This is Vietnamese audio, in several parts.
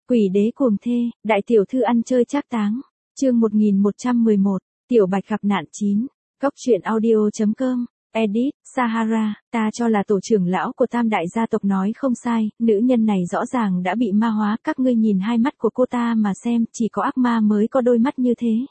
Quỷ đế cuồng thê, đại tiểu thư ăn chơi trác táng. Chương 1111, Tiểu Bạch gặp nạn 9. Cốc truyện audio.com. Edit, Sahara, ta cho là tổ trưởng lão của tam đại gia tộc nói không sai, nữ nhân này rõ ràng đã bị ma hóa, các ngươi nhìn hai mắt của cô ta mà xem, chỉ có ác ma mới có đôi mắt như thế.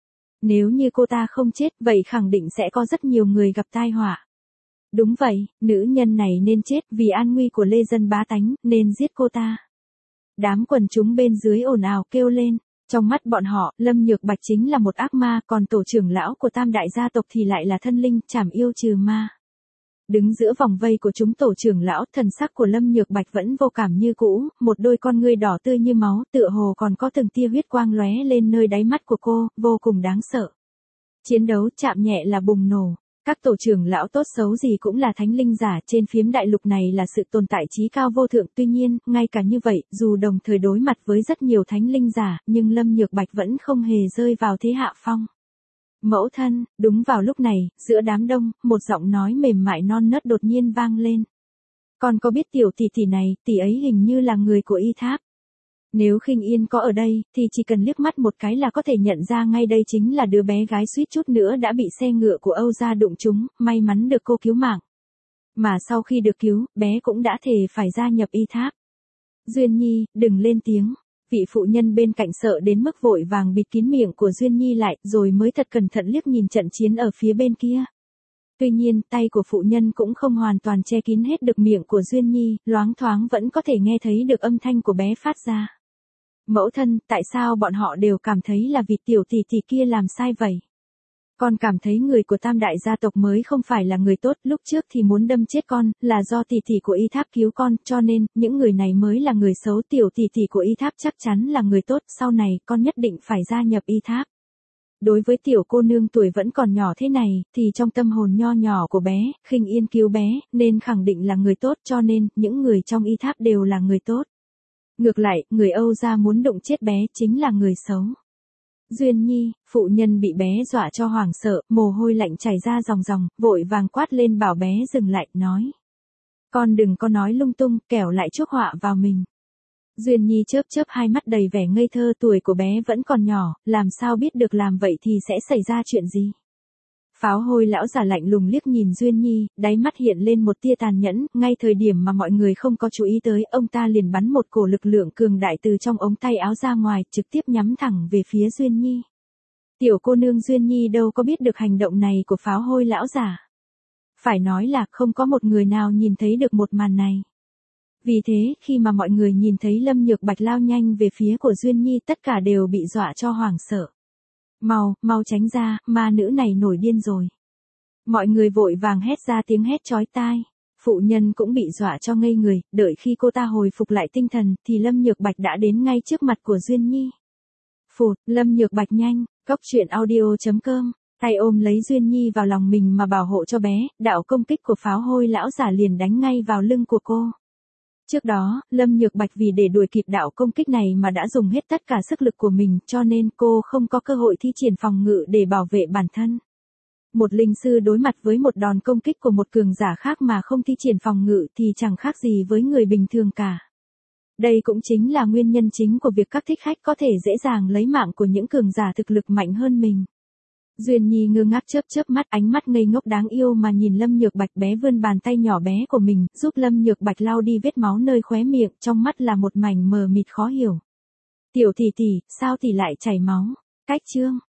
Nếu như cô ta không chết, vậy khẳng định sẽ có rất nhiều người gặp tai họa. Đúng vậy, nữ nhân này nên chết vì an nguy của lê dân bá tánh, nên giết cô ta. Đám quần chúng bên dưới ồn ào kêu lên. Trong mắt bọn họ, Lâm Nhược Bạch chính là một ác ma, còn tổ trưởng lão của tam đại gia tộc thì lại là thân linh, trảm yêu trừ ma. Đứng giữa vòng vây của chúng tổ trưởng lão, thần sắc của Lâm Nhược Bạch vẫn vô cảm như cũ, một đôi con ngươi đỏ tươi như máu, tựa hồ còn có từng tia huyết quang lóe lên nơi đáy mắt của cô, vô cùng đáng sợ. Chiến đấu chạm nhẹ là bùng nổ. Các tổ trưởng lão tốt xấu gì cũng là thánh linh giả, trên phiến đại lục này là sự tồn tại chí cao vô thượng, tuy nhiên, ngay cả như vậy, dù đồng thời đối mặt với rất nhiều thánh linh giả, nhưng Lâm Nhược Bạch vẫn không hề rơi vào thế hạ phong. Mẫu thân, đúng vào lúc này, giữa đám đông, một giọng nói mềm mại non nớt đột nhiên vang lên. Con có biết tiểu tỷ tỷ này, tỷ ấy hình như là người của Y Tháp. Nếu Khinh Yên có ở đây, thì chỉ cần liếc mắt một cái là có thể nhận ra ngay đây chính là đứa bé gái suýt chút nữa đã bị xe ngựa của Âu gia đụng trúng, may mắn được cô cứu mạng. Mà sau khi được cứu, bé cũng đã thề phải gia nhập Y Tháp. Duyên Nhi, đừng lên tiếng. Vị phụ nhân bên cạnh sợ đến mức vội vàng bịt kín miệng của Duyên Nhi lại, rồi mới thật cẩn thận liếc nhìn trận chiến ở phía bên kia. Tuy nhiên, tay của phụ nhân cũng không hoàn toàn che kín hết được miệng của Duyên Nhi, loáng thoáng vẫn có thể nghe thấy được âm thanh của bé phát ra. Mẫu thân, tại sao bọn họ đều cảm thấy là vì tiểu tỷ tỷ kia làm sai vậy? Con cảm thấy người của tam đại gia tộc mới không phải là người tốt, lúc trước thì muốn đâm chết con, là do tỷ tỷ của Y Tháp cứu con, cho nên, những người này mới là người xấu, tiểu tỷ tỷ của Y Tháp chắc chắn là người tốt, sau này, con nhất định phải gia nhập Y Tháp. Đối với tiểu cô nương tuổi vẫn còn nhỏ thế này, thì trong tâm hồn nho nhỏ của bé, Khinh Yên cứu bé, nên khẳng định là người tốt, cho nên, những người trong Y Tháp đều là người tốt. Ngược lại, người Âu gia muốn đụng chết bé chính là người xấu. Duyên Nhi, phụ nhân bị bé dọa cho hoảng sợ, mồ hôi lạnh chảy ra ròng ròng, vội vàng quát lên bảo bé dừng lại, nói. Con đừng có nói lung tung, kẻo lại chuốc họa vào mình. Duyên Nhi chớp chớp hai mắt đầy vẻ ngây thơ, tuổi của bé vẫn còn nhỏ, làm sao biết được làm vậy thì sẽ xảy ra chuyện gì. Pháo hôi lão giả lạnh lùng liếc nhìn Duyên Nhi, đáy mắt hiện lên một tia tàn nhẫn, ngay thời điểm mà mọi người không có chú ý tới, ông ta liền bắn một cổ lực lượng cường đại từ trong ống tay áo ra ngoài, trực tiếp nhắm thẳng về phía Duyên Nhi. Tiểu cô nương Duyên Nhi đâu có biết được hành động này của pháo hôi lão giả. Phải nói là không có một người nào nhìn thấy được một màn này. Vì thế, khi mà mọi người nhìn thấy Lâm Nhược Bạch lao nhanh về phía của Duyên Nhi, tất cả đều bị dọa cho hoảng sợ. Mau tránh ra, ma nữ này nổi điên rồi. Mọi người vội vàng hét ra tiếng hét chói tai. Phụ nhân cũng bị dọa cho ngây người, đợi khi cô ta hồi phục lại tinh thần, thì Lâm Nhược Bạch đã đến ngay trước mặt của Duyên Nhi. Phụt, Lâm Nhược Bạch nhanh, cốc truyện audio.com, tay ôm lấy Duyên Nhi vào lòng mình mà bảo hộ cho bé, đạo công kích của pháo hôi lão giả liền đánh ngay vào lưng của cô. Trước đó, Lâm Nhược Bạch vì để đuổi kịp đạo công kích này mà đã dùng hết tất cả sức lực của mình, cho nên cô không có cơ hội thi triển phòng ngự để bảo vệ bản thân. Một linh sư đối mặt với một đòn công kích của một cường giả khác mà không thi triển phòng ngự thì chẳng khác gì với người bình thường cả. Đây cũng chính là nguyên nhân chính của việc các thích khách có thể dễ dàng lấy mạng của những cường giả thực lực mạnh hơn mình. Duyên Nhi ngơ ngác chớp chớp mắt, ánh mắt ngây ngốc đáng yêu mà nhìn Lâm Nhược Bạch, bé vươn bàn tay nhỏ bé của mình, giúp Lâm Nhược Bạch lau đi vết máu nơi khóe miệng, trong mắt là một mảnh mờ mịt khó hiểu. Tiểu tỷ tỷ, sao tỷ lại chảy máu? Cách chương.